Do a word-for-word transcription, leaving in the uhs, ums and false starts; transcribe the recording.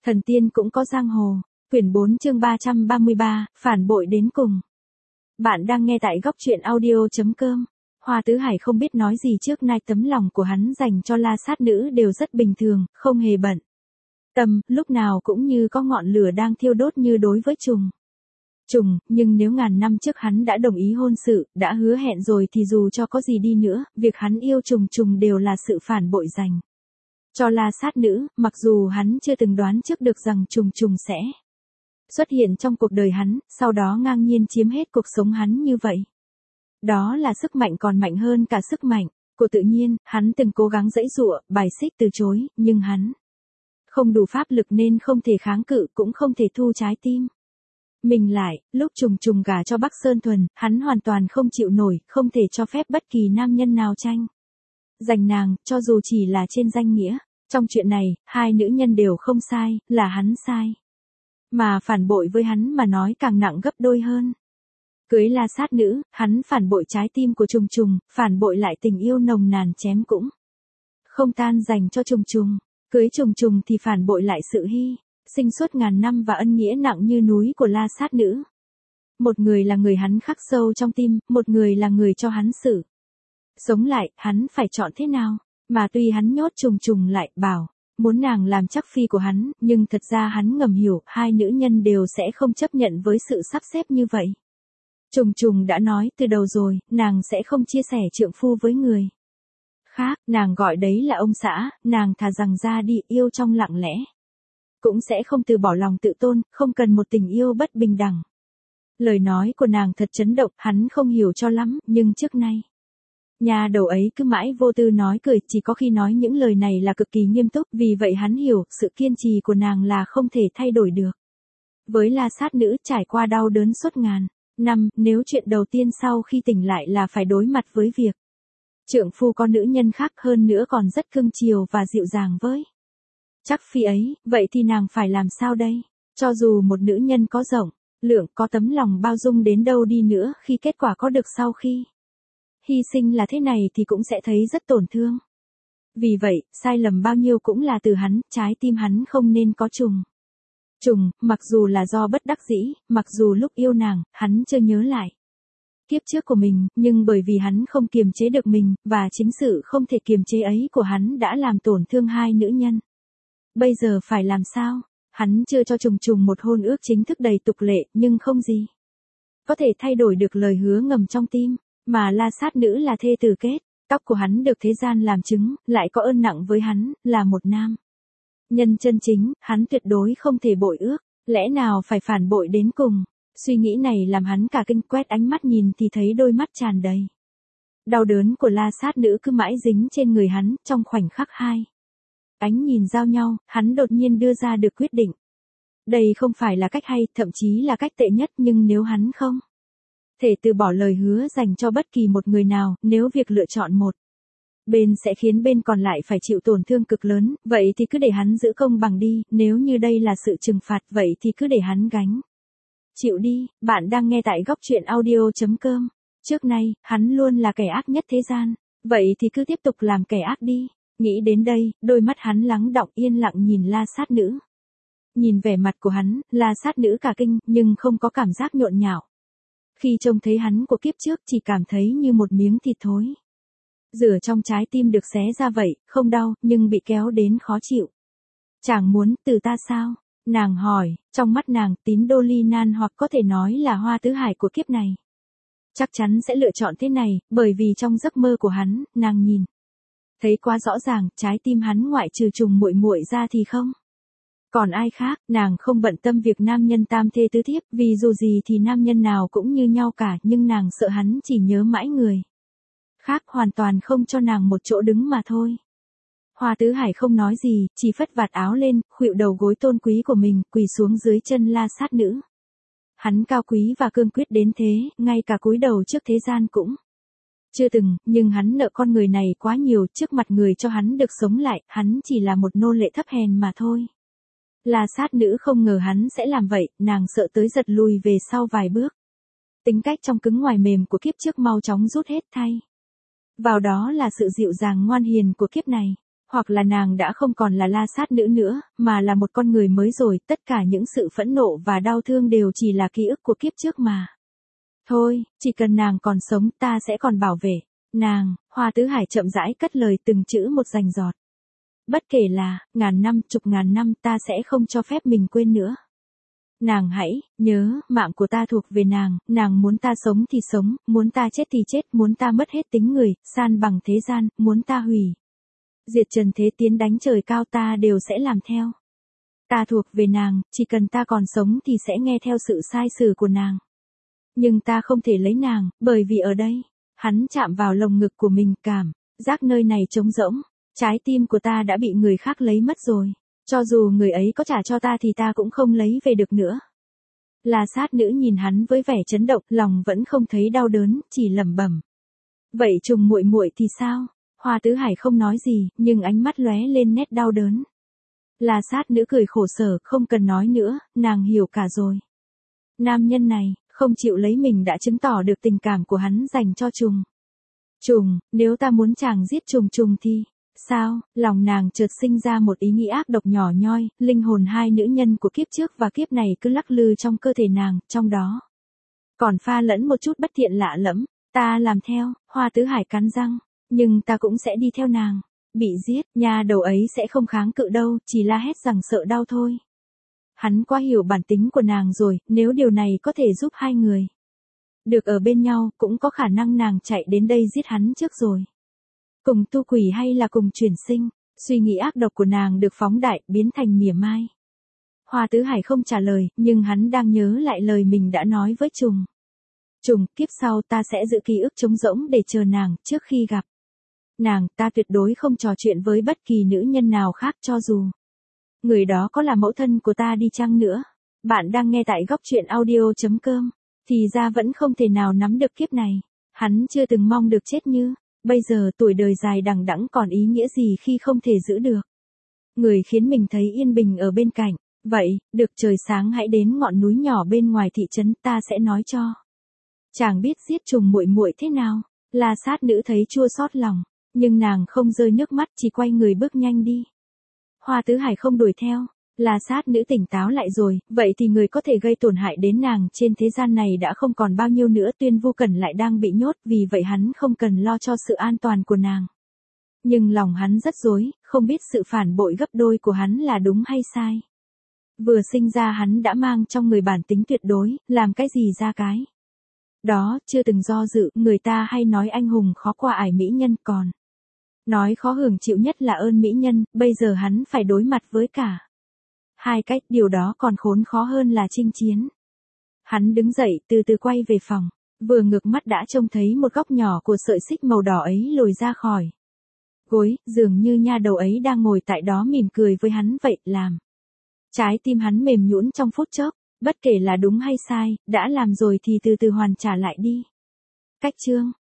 Thần tiên cũng có giang hồ. Quyển bốn chương ba trăm ba mươi ba, phản bội đến cùng. Bạn đang nghe tại góc truyện audio.com. Hoa Tứ Hải không biết nói gì trước nay tấm lòng của hắn dành cho La Sát Nữ đều rất bình thường, không hề bận tâm, lúc nào cũng như có ngọn lửa đang thiêu đốt như đối với trùng. Trùng, nhưng nếu ngàn năm trước hắn đã đồng ý hôn sự, đã hứa hẹn rồi thì dù cho có gì đi nữa, việc hắn yêu trùng trùng đều là sự phản bội dành cho La Sát Nữ, mặc dù hắn chưa từng đoán trước được rằng trùng trùng sẽ xuất hiện trong cuộc đời hắn, sau đó ngang nhiên chiếm hết cuộc sống hắn như vậy. Đó là sức mạnh còn mạnh hơn cả sức mạnh của tự nhiên, hắn từng cố gắng giãy giụa, bài xích từ chối, nhưng hắn không đủ pháp lực nên không thể kháng cự, cũng không thể thu trái tim mình lại. Lúc trùng trùng gả cho Bắc Sơn Thuần, hắn hoàn toàn không chịu nổi, không thể cho phép bất kỳ nam nhân nào tranh giành nàng, cho dù chỉ là trên danh nghĩa. Trong chuyện này, hai nữ nhân đều không sai, là hắn sai. Mà phản bội với hắn mà nói càng nặng gấp đôi hơn. Cưới La Sát Nữ, hắn phản bội trái tim của trùng trùng, phản bội lại tình yêu nồng nàn chém cũng không tan dành cho trùng trùng. Cưới trùng trùng thì phản bội lại sự hy sinh suốt ngàn năm và ân nghĩa nặng như núi của La Sát Nữ. Một người là người hắn khắc sâu trong tim, một người là người cho hắn xử sống lại, hắn phải chọn thế nào? Mà tuy hắn nhốt trùng trùng lại, bảo muốn nàng làm chắc phi của hắn, nhưng thật ra hắn ngầm hiểu, hai nữ nhân đều sẽ không chấp nhận với sự sắp xếp như vậy. Trùng trùng đã nói từ đầu rồi, nàng sẽ không chia sẻ trượng phu với người khác, nàng gọi đấy là ông xã, nàng thà rằng ra đi yêu trong lặng lẽ. Cũng sẽ không từ bỏ lòng tự tôn, không cần một tình yêu bất bình đẳng. Lời nói của nàng thật chấn động, hắn không hiểu cho lắm, nhưng trước nay nhà đầu ấy cứ mãi vô tư nói cười, chỉ có khi nói những lời này là cực kỳ nghiêm túc, vì vậy hắn hiểu, sự kiên trì của nàng là không thể thay đổi được. Với La Sát Nữ trải qua đau đớn suốt ngàn năm, nếu chuyện đầu tiên sau khi tỉnh lại là phải đối mặt với việc trượng phu có nữ nhân khác, hơn nữa còn rất cưng chiều và dịu dàng với chắc phi ấy, vậy thì nàng phải làm sao đây? Cho dù một nữ nhân có rộng lượng, có tấm lòng bao dung đến đâu đi nữa, khi kết quả có được sau khi hy sinh là thế này thì cũng sẽ thấy rất tổn thương. Vì vậy, sai lầm bao nhiêu cũng là từ hắn, trái tim hắn không nên có trùng trùng, mặc dù là do bất đắc dĩ, mặc dù lúc yêu nàng, hắn chưa nhớ lại kiếp trước của mình, nhưng bởi vì hắn không kiềm chế được mình, và chính sự không thể kiềm chế ấy của hắn đã làm tổn thương hai nữ nhân. Bây giờ phải làm sao? Hắn chưa cho trùng trùng một hôn ước chính thức đầy tục lệ, nhưng không gì có thể thay đổi được lời hứa ngầm trong tim. Mà La Sát Nữ là thê tử kết, tóc của hắn được thế gian làm chứng, lại có ơn nặng với hắn, là một nam nhân chân chính, hắn tuyệt đối không thể bội ước, lẽ nào phải phản bội đến cùng? Suy nghĩ này làm hắn cả kinh, quét ánh mắt nhìn thì thấy đôi mắt tràn đầy đau đớn của La Sát Nữ cứ mãi dính trên người hắn, trong khoảnh khắc hai ánh nhìn giao nhau, hắn đột nhiên đưa ra được quyết định. Đây không phải là cách hay, thậm chí là cách tệ nhất, nhưng nếu hắn không thể từ bỏ lời hứa dành cho bất kỳ một người nào, nếu việc lựa chọn một bên sẽ khiến bên còn lại phải chịu tổn thương cực lớn, vậy thì cứ để hắn giữ công bằng đi, nếu như đây là sự trừng phạt, vậy thì cứ để hắn gánh chịu đi. Bạn đang nghe tại góc truyện audio.com. Trước nay, hắn luôn là kẻ ác nhất thế gian, vậy thì cứ tiếp tục làm kẻ ác đi. Nghĩ đến đây, đôi mắt hắn lắng đọng yên lặng nhìn La Sát Nữ. Nhìn vẻ mặt của hắn, La Sát Nữ cả kinh, nhưng không có cảm giác nhộn nhạo. Khi trông thấy hắn của kiếp trước chỉ cảm thấy như một miếng thịt thối rửa trong trái tim được xé ra vậy, không đau, nhưng bị kéo đến khó chịu. Chàng muốn từ ta sao? Nàng hỏi, trong mắt nàng, Tín Đô Ly Nan hoặc có thể nói là Hoa Tứ Hải của kiếp này chắc chắn sẽ lựa chọn thế này, bởi vì trong giấc mơ của hắn, nàng nhìn thấy quá rõ ràng, trái tim hắn ngoại trừ trùng muội muội ra thì không còn ai khác. Nàng không bận tâm việc nam nhân tam thê tứ thiếp, vì dù gì thì nam nhân nào cũng như nhau cả, nhưng nàng sợ hắn chỉ nhớ mãi người khác, hoàn toàn không cho nàng một chỗ đứng mà thôi. Hoa Tứ Hải không nói gì, chỉ phất vạt áo lên, khuỵu đầu gối tôn quý của mình, quỳ xuống dưới chân La Sát Nữ. Hắn cao quý và cương quyết đến thế, ngay cả cúi đầu trước thế gian cũng chưa từng, nhưng hắn nợ con người này quá nhiều, trước mặt người cho hắn được sống lại, hắn chỉ là một nô lệ thấp hèn mà thôi. La Sát Nữ không ngờ hắn sẽ làm vậy, nàng sợ tới giật lùi về sau vài bước. Tính cách trong cứng ngoài mềm của kiếp trước mau chóng rút hết thay vào đó là sự dịu dàng ngoan hiền của kiếp này. Hoặc là nàng đã không còn là la sát nữ nữa, mà là một con người mới rồi, tất cả những sự phẫn nộ và đau thương đều chỉ là ký ức của kiếp trước mà. Thôi, chỉ cần nàng còn sống ta sẽ còn bảo vệ. Nàng, Hoa Tứ Hải chậm rãi cất lời từng chữ một rành rọt. Bất kể là, ngàn năm, chục ngàn năm ta sẽ không cho phép mình quên nữa. Nàng hãy, nhớ, mạng của ta thuộc về nàng, nàng muốn ta sống thì sống, muốn ta chết thì chết, muốn ta mất hết tính người, san bằng thế gian, muốn ta hủy. Diệt trần thế tiến đánh trời cao ta đều sẽ làm theo. Ta thuộc về nàng, chỉ cần ta còn sống thì sẽ nghe theo sự sai sử của nàng. Nhưng ta không thể lấy nàng, bởi vì ở đây, hắn chạm vào lồng ngực của mình, cảm giác nơi này trống rỗng, trái tim của ta đã bị người khác lấy mất rồi. Cho dù người ấy có trả cho ta thì ta cũng không lấy về được nữa. La sát nữ nhìn hắn với vẻ chấn động, lòng vẫn không thấy đau đớn, chỉ lẩm bẩm. Vậy trùng muội muội thì sao? Hoa Tứ Hải không nói gì, nhưng ánh mắt lóe lên nét đau đớn. La sát nữ cười khổ sở, không cần nói nữa, nàng hiểu cả rồi. Nam nhân này, không chịu lấy mình đã chứng tỏ được tình cảm của hắn dành cho trùng. Trùng, nếu ta muốn chàng giết trùng trùng thì... Sao, lòng nàng chợt sinh ra một ý nghĩ ác độc nhỏ nhoi, linh hồn hai nữ nhân của kiếp trước và kiếp này cứ lắc lư trong cơ thể nàng, trong đó. Còn pha lẫn một chút bất thiện lạ lẫm, ta làm theo, Hoa Tứ Hải cắn răng, nhưng ta cũng sẽ đi theo nàng. Bị giết, nhà đầu ấy sẽ không kháng cự đâu, chỉ la hét rằng sợ đau thôi. Hắn quá hiểu bản tính của nàng rồi, nếu điều này có thể giúp hai người được ở bên nhau, cũng có khả năng nàng chạy đến đây giết hắn trước rồi. Cùng tu quỷ hay là cùng chuyển sinh, suy nghĩ ác độc của nàng được phóng đại, biến thành mỉa mai. Hoa Tứ Hải không trả lời, nhưng hắn đang nhớ lại lời mình đã nói với trùng. Trùng, kiếp sau ta sẽ giữ ký ức trống rỗng để chờ nàng, trước khi gặp nàng, ta tuyệt đối không trò chuyện với bất kỳ nữ nhân nào khác cho dù người đó có là mẫu thân của ta đi chăng nữa. Bạn đang nghe tại góc truyện audio chấm com, thì ra vẫn không thể nào nắm được kiếp này. Hắn chưa từng mong được chết như... Bây giờ tuổi đời dài đằng đẵng còn ý nghĩa gì khi không thể giữ được người khiến mình thấy yên bình ở bên cạnh. Vậy, được trời sáng hãy đến ngọn núi nhỏ bên ngoài thị trấn, ta sẽ nói cho chàng biết giết trùng muội muội thế nào. La sát nữ thấy chua xót lòng, nhưng nàng không rơi nước mắt, chỉ quay người bước nhanh đi. Hoa Tứ Hải không đuổi theo. La sát nữ tỉnh táo lại rồi, vậy thì người có thể gây tổn hại đến nàng trên thế gian này đã không còn bao nhiêu nữa. Tuyên Vu Cẩn lại đang bị nhốt, vì vậy hắn không cần lo cho sự an toàn của nàng. Nhưng lòng hắn rất rối, không biết sự phản bội gấp đôi của hắn là đúng hay sai. Vừa sinh ra hắn đã mang trong người bản tính tuyệt đối, làm cái gì ra cái đó, chưa từng do dự. Người ta hay nói anh hùng khó qua ải mỹ nhân, còn nói khó hưởng chịu nhất là ơn mỹ nhân. Bây giờ hắn phải đối mặt với cả hai cách, điều đó còn khốn khó hơn là chinh chiến. Hắn đứng dậy, từ từ quay về phòng, vừa ngước mắt đã trông thấy một góc nhỏ của sợi xích màu đỏ ấy lồi ra khỏi gối, dường như nha đầu ấy đang ngồi tại đó mỉm cười với hắn vậy. Làm trái tim hắn mềm nhũn trong phút chốc, bất kể là đúng hay sai, đã làm rồi thì từ từ hoàn trả lại đi. Cách chương